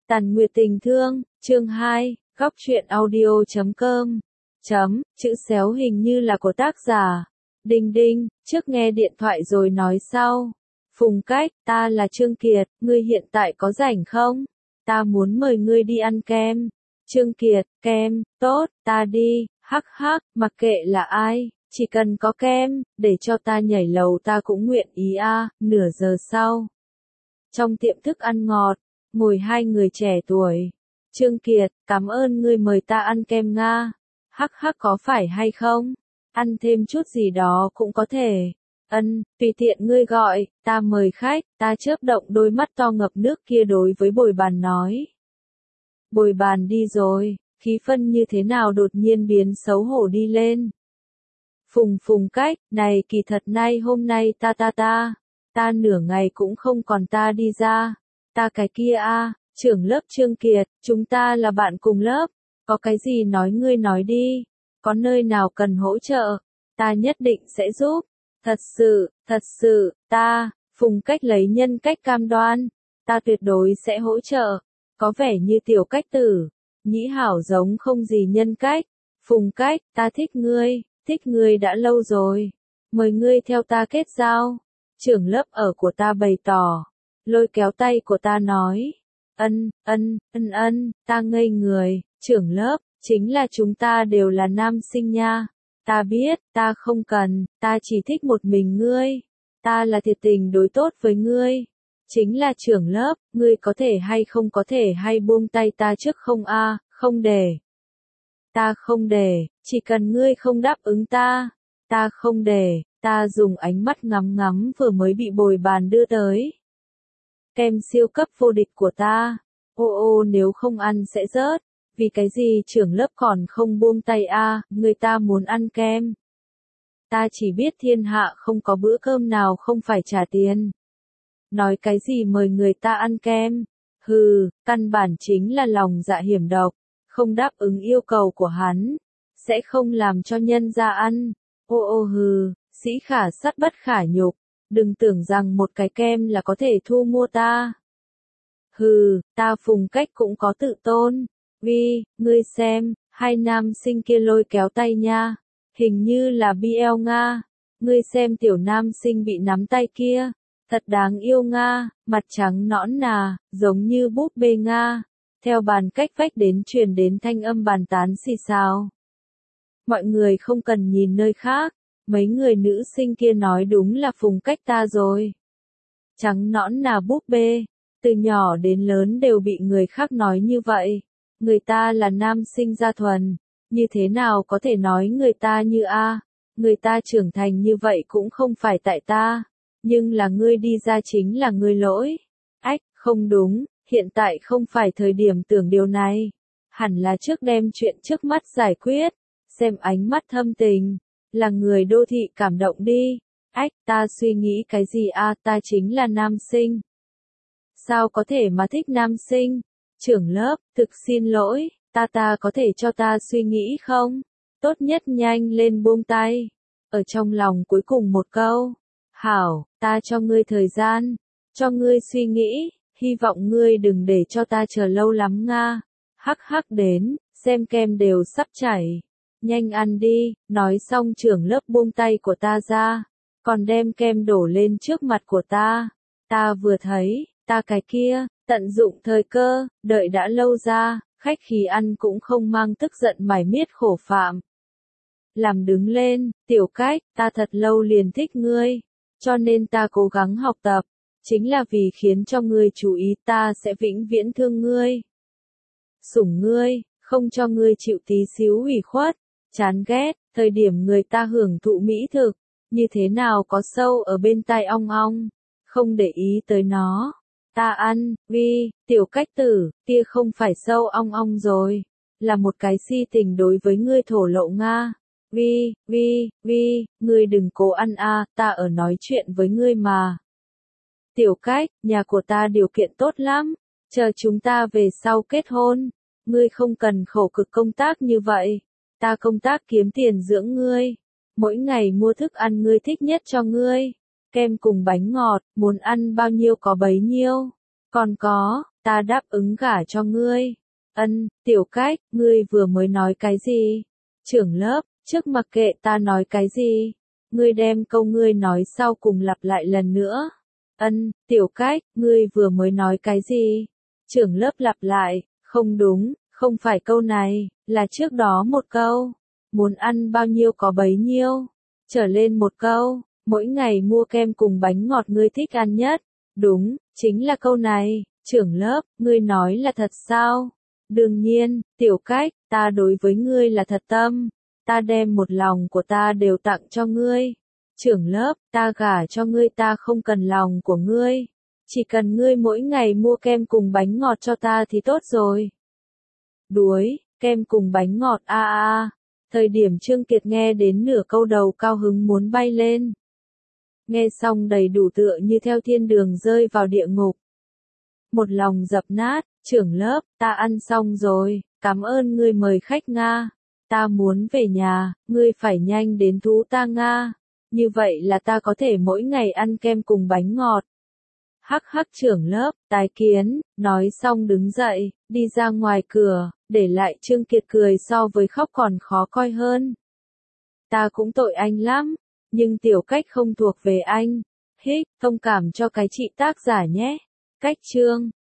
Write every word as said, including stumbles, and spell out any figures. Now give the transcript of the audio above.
Tàn Nguyệt tình thương, chương hai, góc truyện audio chấm com. Chấm, chữ xéo hình như là của tác giả. Đinh đinh, trước nghe điện thoại rồi nói sau. Phùng Cách, ta là Trương Kiệt, ngươi hiện tại có rảnh không? Ta muốn mời ngươi đi ăn kem. Trương Kiệt, kem, tốt, ta đi, hắc hắc, mặc kệ là ai, chỉ cần có kem, để cho ta nhảy lầu ta cũng nguyện ý a. À. Nửa giờ sau. Trong tiệm thức ăn ngọt, ngồi hai người trẻ tuổi. Trương Kiệt, cảm ơn ngươi mời ta ăn kem Nga. Hắc hắc có phải hay không? Ăn thêm chút gì đó cũng có thể. Ân, tùy tiện ngươi gọi, ta mời khách, ta chớp động đôi mắt to ngập nước kia đối với Bồi Bàn nói. Bồi Bàn đi rồi, khí phân như thế nào đột nhiên biến xấu hổ đi lên. Phùng Phùng Cách, này kỳ thật nay hôm nay ta ta ta, ta nửa ngày cũng không còn ta đi ra. Ta cái kia a, trưởng lớp Trương Kiệt, chúng ta là bạn cùng lớp, có cái gì nói ngươi nói đi, có nơi nào cần hỗ trợ, ta nhất định sẽ giúp, thật sự, thật sự, ta, Phùng Cách lấy nhân cách cam đoan, ta tuyệt đối sẽ hỗ trợ, có vẻ như Tiểu Cách tử, Nhĩ Hảo giống không gì nhân cách, Phùng Cách, ta thích ngươi, thích ngươi đã lâu rồi, mời ngươi theo ta kết giao, trưởng lớp ở của ta bày tỏ. Lôi kéo tay của ta nói, ân, ân, ân ân, ta ngây người, trưởng lớp, chính là chúng ta đều là nam sinh nha, ta biết, ta không cần, ta chỉ thích một mình ngươi, ta là thiệt tình đối tốt với ngươi, chính là trưởng lớp, ngươi có thể hay không có thể hay buông tay ta trước không a, không để, ta không để, chỉ cần ngươi không đáp ứng ta, ta không để, ta dùng ánh mắt ngắm ngắm vừa mới bị Bồi Bàn đưa tới. Kem siêu cấp vô địch của ta, ô ô nếu không ăn sẽ rớt, vì cái gì trưởng lớp còn không buông tay a, à, người ta muốn ăn kem. Ta chỉ biết thiên hạ không có bữa cơm nào không phải trả tiền. Nói cái gì mời người ta ăn kem, hừ, căn bản chính là lòng dạ hiểm độc, không đáp ứng yêu cầu của hắn, sẽ không làm cho nhân ra ăn, ô ô hừ, sĩ khả sắt bất khả nhục. Đừng tưởng rằng một cái kem là có thể thu mua ta. Hừ, ta Phùng Cách cũng có tự tôn. Vi, ngươi xem, hai nam sinh kia lôi kéo tay nha. Hình như là bê lờ Nga. Ngươi xem tiểu nam sinh bị nắm tay kia. Thật đáng yêu Nga, mặt trắng nõn nà, giống như búp bê Nga. Theo bàn cách vách đến truyền đến thanh âm bàn tán xì xào. Mọi người không cần nhìn nơi khác. Mấy người nữ sinh kia nói đúng là Phùng Cách ta rồi. Trắng nõn nà búp bê, từ nhỏ đến lớn đều bị người khác nói như vậy. Người ta là nam sinh gia thuần, như thế nào có thể nói người ta như a? Người ta trưởng thành như vậy cũng không phải tại ta, nhưng là ngươi đi ra chính là ngươi lỗi. Ách, không đúng, hiện tại không phải thời điểm tưởng điều này. Hẳn là trước đem chuyện trước mắt giải quyết, xem ánh mắt thâm tình. Là người đô thị cảm động đi. Ách, ta suy nghĩ cái gì a, à, ta chính là nam sinh. Sao có thể mà thích nam sinh? Trưởng lớp, thực xin lỗi, ta ta có thể cho ta suy nghĩ không? Tốt nhất nhanh lên buông tay. Ở trong lòng cuối cùng một câu. Hảo, ta cho ngươi thời gian. Cho ngươi suy nghĩ, hy vọng ngươi đừng để cho ta chờ lâu lắm Nga. Hắc hắc đến, xem kem đều sắp chảy. Nhanh ăn đi, nói xong trưởng lớp buông tay của ta ra, còn đem kem đổ lên trước mặt của ta. Ta vừa thấy, ta cái kia, tận dụng thời cơ, đợi đã lâu ra, khách khí ăn cũng không mang tức giận mải miết khổ phạm. Làm đứng lên, Tiểu Cách, ta thật lâu liền thích ngươi, cho nên ta cố gắng học tập, chính là vì khiến cho ngươi chú ý ta sẽ vĩnh viễn thương ngươi. Sủng ngươi, không cho ngươi chịu tí xíu ủy khuất. Chán ghét, thời điểm người ta hưởng thụ mỹ thực, như thế nào có sâu ở bên tai ong ong, không để ý tới nó. Ta ăn, Vi, Tiểu Cách tử, tia không phải sâu ong ong rồi, là một cái si tình đối với ngươi thổ lộ Nga. Vi, Vi, Vi, ngươi đừng cố ăn a, à, ta ở nói chuyện với ngươi mà. Tiểu Cách, nhà của ta điều kiện tốt lắm, chờ chúng ta về sau kết hôn, ngươi không cần khổ cực công tác như vậy. Ta công tác kiếm tiền dưỡng ngươi, mỗi ngày mua thức ăn ngươi thích nhất cho ngươi, kem cùng bánh ngọt, muốn ăn bao nhiêu có bấy nhiêu, còn có, ta đáp ứng gả cho ngươi. Ân, Tiểu Cách, ngươi vừa mới nói cái gì? Trưởng lớp, trước mặc kệ ta nói cái gì. Ngươi đem câu ngươi nói sau cùng lặp lại lần nữa. Ân, Tiểu Cách, ngươi vừa mới nói cái gì? Trưởng lớp lặp lại, không đúng, không phải câu này, là trước đó một câu. Muốn ăn bao nhiêu có bấy nhiêu. Trở lên một câu, mỗi ngày mua kem cùng bánh ngọt ngươi thích ăn nhất. Đúng, chính là câu này. Trưởng lớp, ngươi nói là thật sao? Đương nhiên, Tiểu Cách, ta đối với ngươi là thật tâm. Ta đem một lòng của ta đều tặng cho ngươi. Trưởng lớp, ta gả cho ngươi, ta không cần lòng của ngươi. Chỉ cần ngươi mỗi ngày mua kem cùng bánh ngọt cho ta thì tốt rồi. Đuối, kem cùng bánh ngọt a a a. Thời điểm Trương Kiệt nghe đến nửa câu đầu cao hứng muốn bay lên. Nghe xong đầy đủ tựa như theo thiên đường rơi vào địa ngục. Một lòng dập nát, trưởng lớp, ta ăn xong rồi, cảm ơn ngươi mời khách Nga. Ta muốn về nhà, ngươi phải nhanh đến thú ta Nga. Như vậy là ta có thể mỗi ngày ăn kem cùng bánh ngọt. Hắc hắc trưởng lớp, tái kiến, nói xong đứng dậy, đi ra ngoài cửa, để lại Trương Kiệt cười so với khóc còn khó coi hơn. Ta cũng tội anh lắm, nhưng Tiểu Cách không thuộc về anh. Hích, thông cảm cho cái chị tác giả nhé. Cách chương